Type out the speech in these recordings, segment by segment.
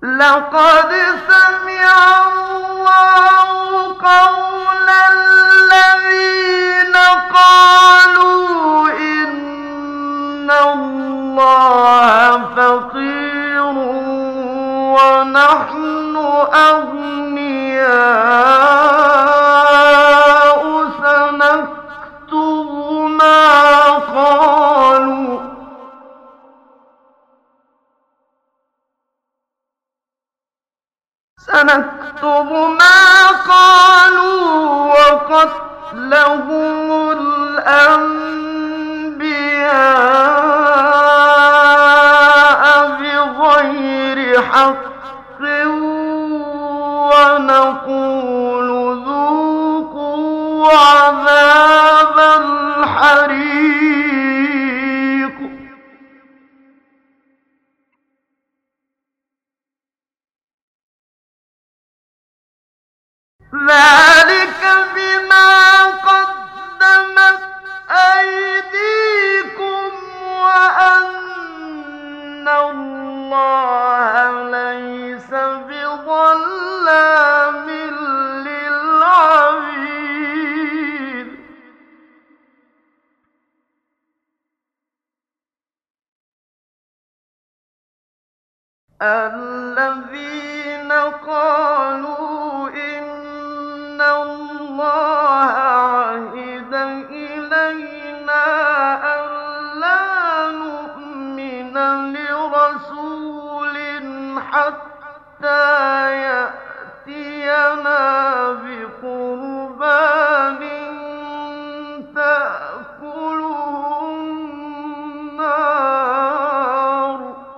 لقد سمع الله قول الذين قالوا إن الله فقير ونحن أغنياء سنكتب ما قالوا وقتلهم الأنبياء بغير حق ونقول ذوقوا عذاب الحريق ذلك بما قدمت أيديكم وأن الله ليس بظلام للعبيد الذين قالوا إن الله عهد إلينا ألا نؤمن لرسول حتى يأتينا بقربان تأكله النار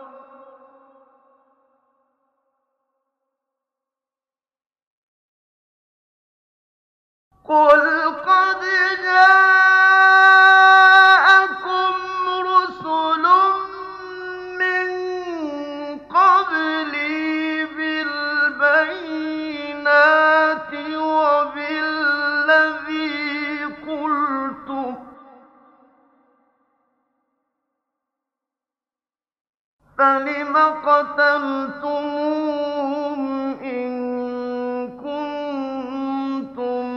قل قد جاءكم رسل من قبلي بالبينات وبالذي قلتم فلم قتلتموهم إن كنتم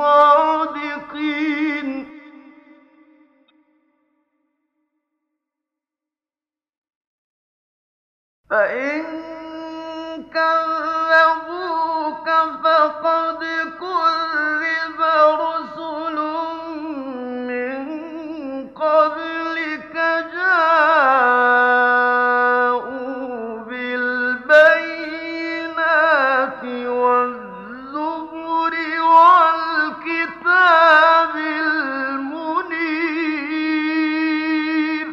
صادقين فإن كذبوك فقد كذب رسل من قبلك جاءوا بالبينات والزبر والكتاب المنير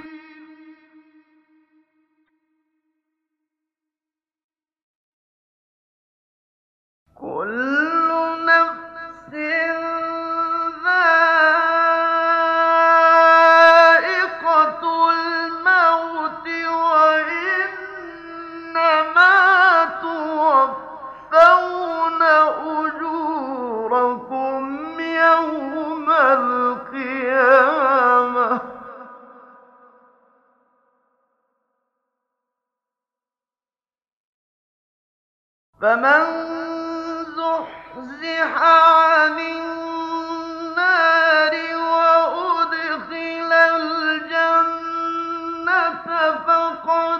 كل نفس ذائقة الموت وإنما توفون أجوركم يوم القيامة فمن زحزح عن النار وأدخل الجنة فقد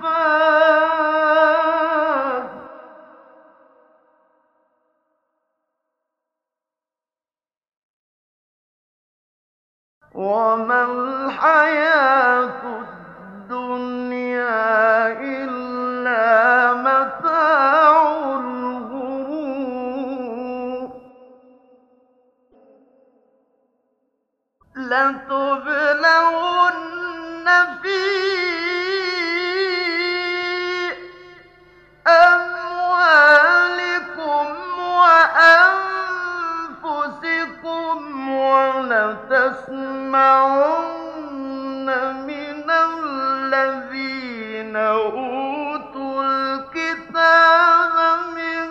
فاز وما الحياة الدنيا إلا متاع الغرور لتبلغن في أموالكم وأنفسكم ولتسمعن من الذين أوتوا الكتاب من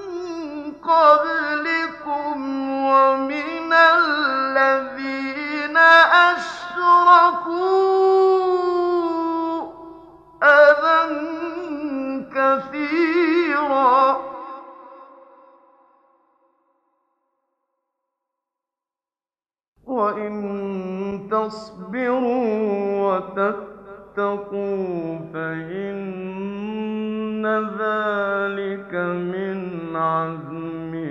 قبلكم ومن الذين أشركوا أذى كثيرا وإن تصبروا وتتقوا فإن ذلك من عزم